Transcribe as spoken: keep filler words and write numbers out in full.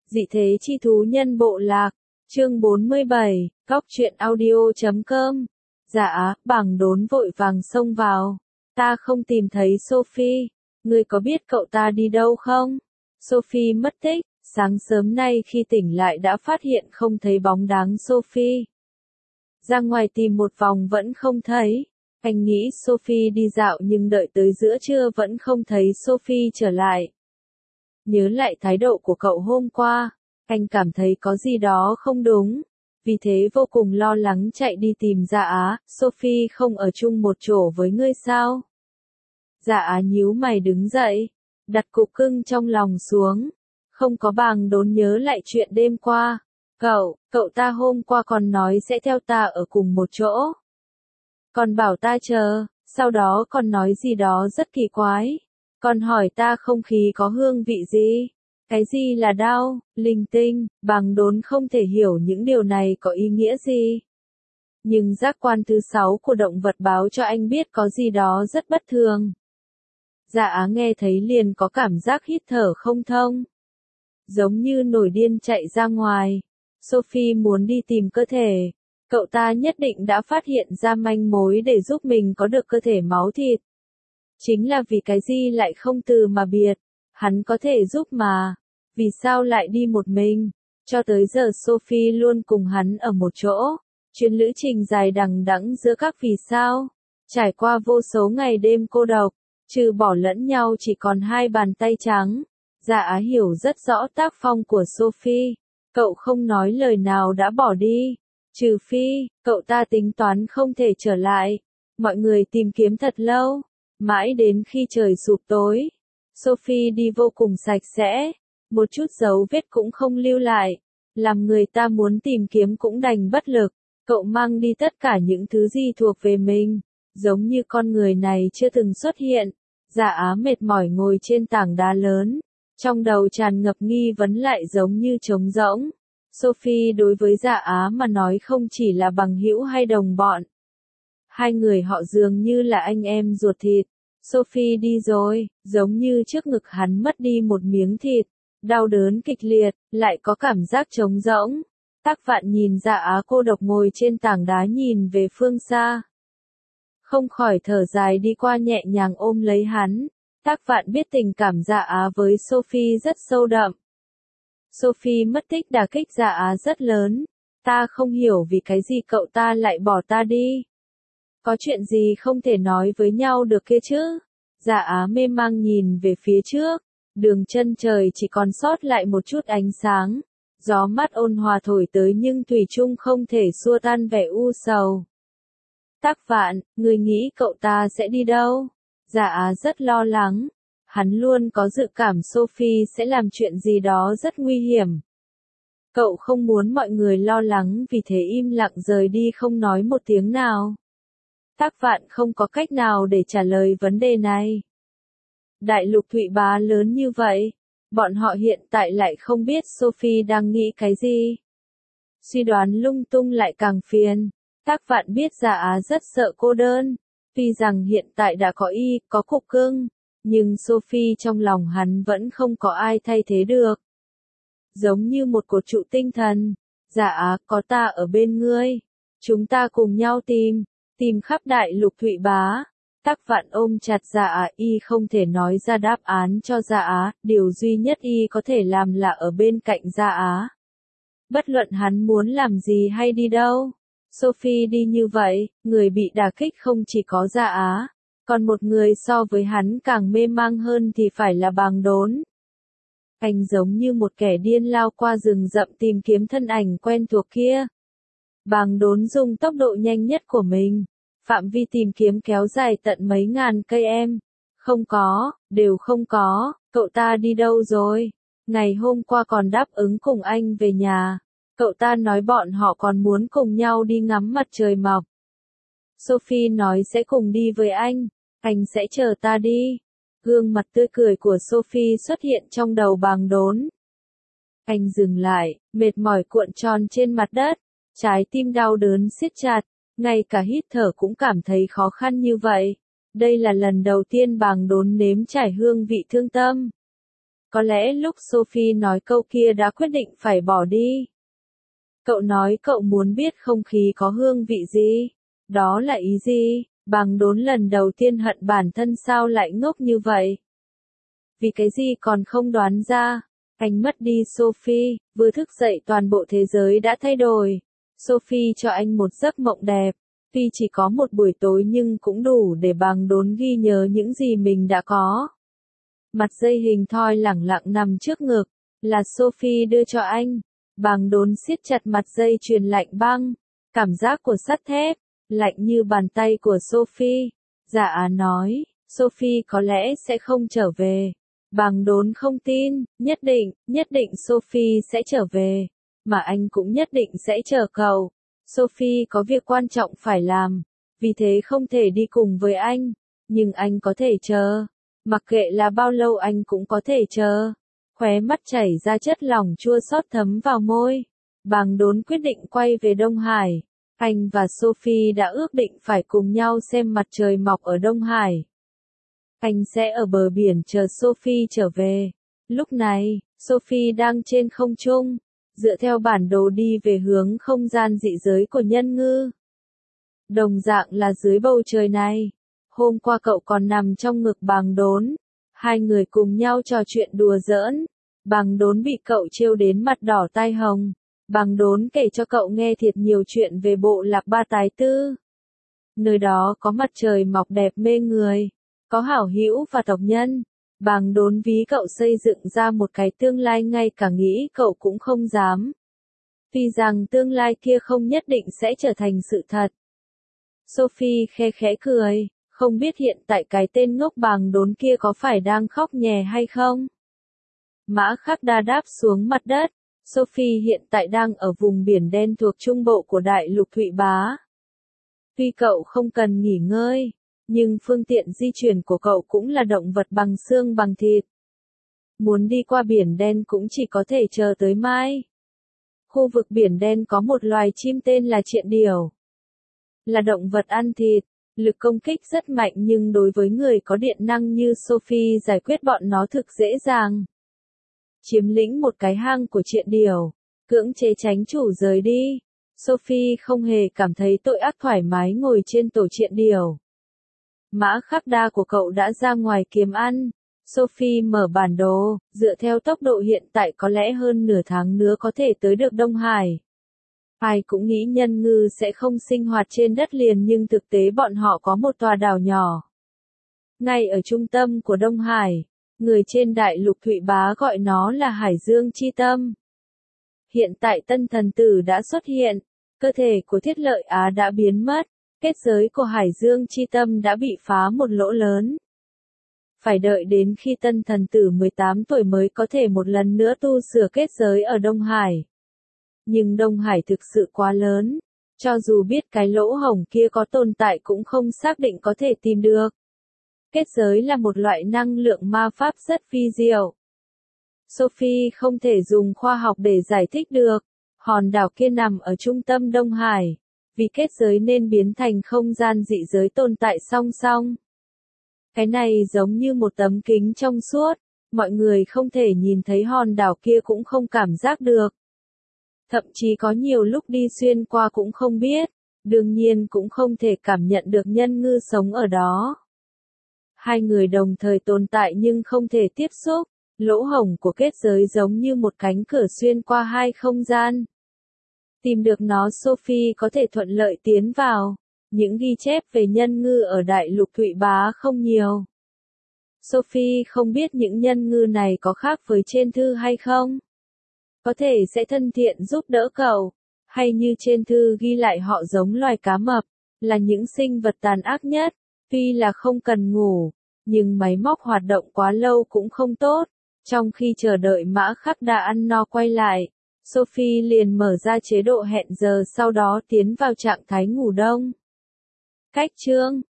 Dị thế chi thú nhân bộ lạc, chương bốn mươi bảy, góc truyện audio chấm com. Dạ, bàng đốn vội vàng xông vào. Ta không tìm thấy Sophie, ngươi có biết cậu ta đi đâu không? Sophie mất tích, sáng sớm nay khi tỉnh lại đã phát hiện không thấy bóng dáng Sophie. Ra ngoài tìm một vòng vẫn không thấy. Anh nghĩ Sophie đi dạo nhưng đợi tới giữa trưa vẫn không thấy Sophie trở lại. Nhớ lại thái độ của cậu hôm qua, anh cảm thấy có gì đó không đúng, vì thế vô cùng lo lắng chạy đi tìm Dạ Á. Sophie không ở chung một chỗ với ngươi sao? Dạ Á nhíu mày đứng dậy, đặt cục cưng trong lòng xuống. Không có. Bàng đốn nhớ lại chuyện đêm qua. Cậu, cậu ta hôm qua còn nói sẽ theo ta ở cùng một chỗ. Còn bảo ta chờ, sau đó còn nói gì đó rất kỳ quái. Còn hỏi ta không khí có hương vị gì? Cái gì là đau, linh tinh, bàng đốn không thể hiểu những điều này có ý nghĩa gì. Nhưng giác quan thứ sáu của động vật báo cho anh biết có gì đó rất bất thường. Dạ Á nghe thấy liền có cảm giác hít thở không thông. Giống như nổi điên chạy ra ngoài. Sophie muốn đi tìm cơ thể. Cậu ta nhất định đã phát hiện ra manh mối để giúp mình có được cơ thể máu thịt. Chính là vì cái gì lại không từ mà biệt. Hắn có thể giúp mà. Vì sao lại đi một mình? Cho tới giờ Sophie luôn cùng hắn ở một chỗ. Chuyến lữ trình dài đằng đẵng giữa các vì sao. Trải qua vô số ngày đêm cô độc. Trừ bỏ lẫn nhau chỉ còn hai bàn tay trắng. Dạ Á hiểu rất rõ tác phong của Sophie. Cậu không nói lời nào đã bỏ đi. Trừ phi, cậu ta tính toán không thể trở lại. Mọi người tìm kiếm thật lâu. Mãi đến khi trời sụp tối. Sophie đi vô cùng sạch sẽ. Một chút dấu vết cũng không lưu lại. Làm người ta muốn tìm kiếm cũng đành bất lực. Cậu mang đi tất cả những thứ gì thuộc về mình. Giống như con người này chưa từng xuất hiện. Dạ Á mệt mỏi ngồi trên tảng đá lớn. Trong đầu tràn ngập nghi vấn lại giống như trống rỗng. Sophie đối với Dạ Á mà nói không chỉ là bằng hữu hay đồng bọn. Hai người họ dường như là anh em ruột thịt. Sophie đi rồi, giống như trước ngực hắn mất đi một miếng thịt. Đau đớn kịch liệt, lại có cảm giác trống rỗng. Tắc Vạn nhìn Dạ Á cô độc ngồi trên tảng đá nhìn về phương xa. Không khỏi thở dài đi qua nhẹ nhàng ôm lấy hắn. Tắc Vạn biết tình cảm Dạ Á với Sophie rất sâu đậm. Sophie mất tích đả kích Dạ Á rất lớn. Ta không hiểu vì cái gì cậu ta lại bỏ ta đi. Có chuyện gì không thể nói với nhau được kia chứ? Dạ Á mê mang nhìn về phía trước. Đường chân trời chỉ còn sót lại một chút ánh sáng. Gió mát ôn hòa thổi tới nhưng thủy chung không thể xua tan vẻ u sầu. Tắc Vạn, người nghĩ cậu ta sẽ đi đâu? Dạ Á rất lo lắng. Hắn luôn có dự cảm Sophie sẽ làm chuyện gì đó rất nguy hiểm. Cậu không muốn mọi người lo lắng vì thế im lặng rời đi không nói một tiếng nào. Tắc Vạn không có cách nào để trả lời vấn đề này. Đại lục Thụy Bá lớn như vậy, bọn họ hiện tại lại không biết Sophie đang nghĩ cái gì. Suy đoán lung tung lại càng phiền. Tắc Vạn biết Dạ Á rất sợ cô đơn. Tuy rằng hiện tại đã có y, có cục cưng, nhưng Sophie trong lòng hắn vẫn không có ai thay thế được. Giống như một cột trụ tinh thần. Dạ Á, có ta ở bên ngươi. Chúng ta cùng nhau tìm, tìm khắp đại lục Thụy Bá. Tắc Vạn ôm chặt Dạ Á, y không thể nói ra đáp án cho Dạ Á, điều duy nhất y có thể làm là ở bên cạnh Dạ Á. Bất luận hắn muốn làm gì hay đi đâu. Sophie đi như vậy, người bị đả kích không chỉ có Dạ Á, còn một người so với hắn càng mê mang hơn thì phải là Bàng Đốn. Anh giống như một kẻ điên lao qua rừng rậm tìm kiếm thân ảnh quen thuộc kia. Bàng Đốn dùng tốc độ nhanh nhất của mình, phạm vi tìm kiếm kéo dài tận mấy ngàn cây em. Không có, đều không có, cậu ta đi đâu rồi? Ngày hôm qua còn đáp ứng cùng anh về nhà. Cậu ta nói bọn họ còn muốn cùng nhau đi ngắm mặt trời mọc. Sophie nói sẽ cùng đi với anh. Anh sẽ chờ ta đi. Gương mặt tươi cười của Sophie xuất hiện trong đầu Bàng Đốn. Anh dừng lại, mệt mỏi cuộn tròn trên mặt đất. Trái tim đau đớn siết chặt. Ngay cả hít thở cũng cảm thấy khó khăn như vậy. Đây là lần đầu tiên Bàng Đốn nếm trải hương vị thương tâm. Có lẽ lúc Sophie nói câu kia đã quyết định phải bỏ đi. Cậu nói cậu muốn biết không khí có hương vị gì? Đó là ý gì? Bàng đốn lần đầu tiên hận bản thân sao lại ngốc như vậy? Vì cái gì còn không đoán ra? Anh mất đi Sophie, vừa thức dậy toàn bộ thế giới đã thay đổi. Sophie cho anh một giấc mộng đẹp. Tuy chỉ có một buổi tối nhưng cũng đủ để bàng đốn ghi nhớ những gì mình đã có. Mặt dây hình thoi lẳng lặng nằm trước ngực, là Sophie đưa cho anh. Bàng đốn siết chặt mặt dây chuyền lạnh băng, cảm giác của sắt thép, lạnh như bàn tay của Sophie. Dạ nói, Sophie có lẽ sẽ không trở về. Bàng đốn không tin, nhất định, nhất định Sophie sẽ trở về, mà anh cũng nhất định sẽ chờ cậu. Sophie có việc quan trọng phải làm, vì thế không thể đi cùng với anh, nhưng anh có thể chờ. Mặc kệ là bao lâu anh cũng có thể chờ. Khóe mắt chảy ra chất lỏng chua xót thấm vào môi. Bàng đốn quyết định quay về Đông Hải. Anh và Sophie đã ước định phải cùng nhau xem mặt trời mọc ở Đông Hải. Anh sẽ ở bờ biển chờ Sophie trở về. Lúc này, Sophie đang trên không trung, dựa theo bản đồ đi về hướng không gian dị giới của nhân ngư. Đồng dạng là dưới bầu trời này. Hôm qua cậu còn nằm trong ngực bàng đốn. Hai người cùng nhau trò chuyện đùa giỡn. Bàng đốn bị cậu trêu đến mặt đỏ tai hồng. Bàng đốn kể cho cậu nghe thiệt nhiều chuyện về bộ lạc Ba Tái Tư. Nơi đó có mặt trời mọc đẹp mê người, có hảo hữu và tộc nhân. Bàng đốn ví cậu xây dựng ra một cái tương lai ngay cả nghĩ cậu cũng không dám. Tuy rằng tương lai kia không nhất định sẽ trở thành sự thật. Sophie khe khẽ cười, không biết hiện tại cái tên ngốc bàng đốn kia có phải đang khóc nhè hay không? Mã Khắc Đa đáp xuống mặt đất. Sophie hiện tại đang ở vùng biển đen thuộc trung bộ của đại lục Thụy Bá. Tuy cậu không cần nghỉ ngơi, nhưng phương tiện di chuyển của cậu cũng là động vật bằng xương bằng thịt. Muốn đi qua biển đen cũng chỉ có thể chờ tới mai. Khu vực biển đen có một loài chim tên là triện điểu. Là động vật ăn thịt, lực công kích rất mạnh nhưng đối với người có điện năng như Sophie giải quyết bọn nó thực dễ dàng. Chiếm lĩnh một cái hang của triện điểu, cưỡng chế tránh chủ rời đi. Sophie không hề cảm thấy tội ác, thoải mái ngồi trên tổ triện điểu. Mã Khắc Đa của cậu đã ra ngoài kiếm ăn. Sophie mở bản đồ, dựa theo tốc độ hiện tại có lẽ hơn nửa tháng nữa có thể tới được Đông Hải. Ai cũng nghĩ nhân ngư sẽ không sinh hoạt trên đất liền nhưng thực tế bọn họ có một tòa đảo nhỏ. Ngay ở trung tâm của Đông Hải, người trên đại lục Thụy Bá gọi nó là Hải Dương Chi Tâm. Hiện tại tân thần tử đã xuất hiện, cơ thể của Thiết Lợi Á đã biến mất, kết giới của Hải Dương Chi Tâm đã bị phá một lỗ lớn. Phải đợi đến khi tân thần tử mười tám tuổi mới có thể một lần nữa tu sửa kết giới ở Đông Hải. Nhưng Đông Hải thực sự quá lớn, cho dù biết cái lỗ hổng kia có tồn tại cũng không xác định có thể tìm được. Kết giới là một loại năng lượng ma pháp rất vi diệu. Sophie không thể dùng khoa học để giải thích được. Hòn đảo kia nằm ở trung tâm Đông Hải, vì kết giới nên biến thành không gian dị giới tồn tại song song. Cái này giống như một tấm kính trong suốt, mọi người không thể nhìn thấy hòn đảo kia cũng không cảm giác được. Thậm chí có nhiều lúc đi xuyên qua cũng không biết, đương nhiên cũng không thể cảm nhận được nhân ngư sống ở đó. Hai người đồng thời tồn tại nhưng không thể tiếp xúc, lỗ hổng của kết giới giống như một cánh cửa xuyên qua hai không gian. Tìm được nó Sophie có thể thuận lợi tiến vào, những ghi chép về nhân ngư ở đại lục Thụy Bá không nhiều. Sophie không biết những nhân ngư này có khác với trên thư hay không. Có thể sẽ thân thiện giúp đỡ cậu, hay như trên thư ghi lại họ giống loài cá mập, là những sinh vật tàn ác nhất, tuy là không cần ngủ, nhưng máy móc hoạt động quá lâu cũng không tốt. Trong khi chờ đợi Mã Khắc Đa ăn no quay lại, Sophie liền mở ra chế độ hẹn giờ sau đó tiến vào trạng thái ngủ đông. Cách chương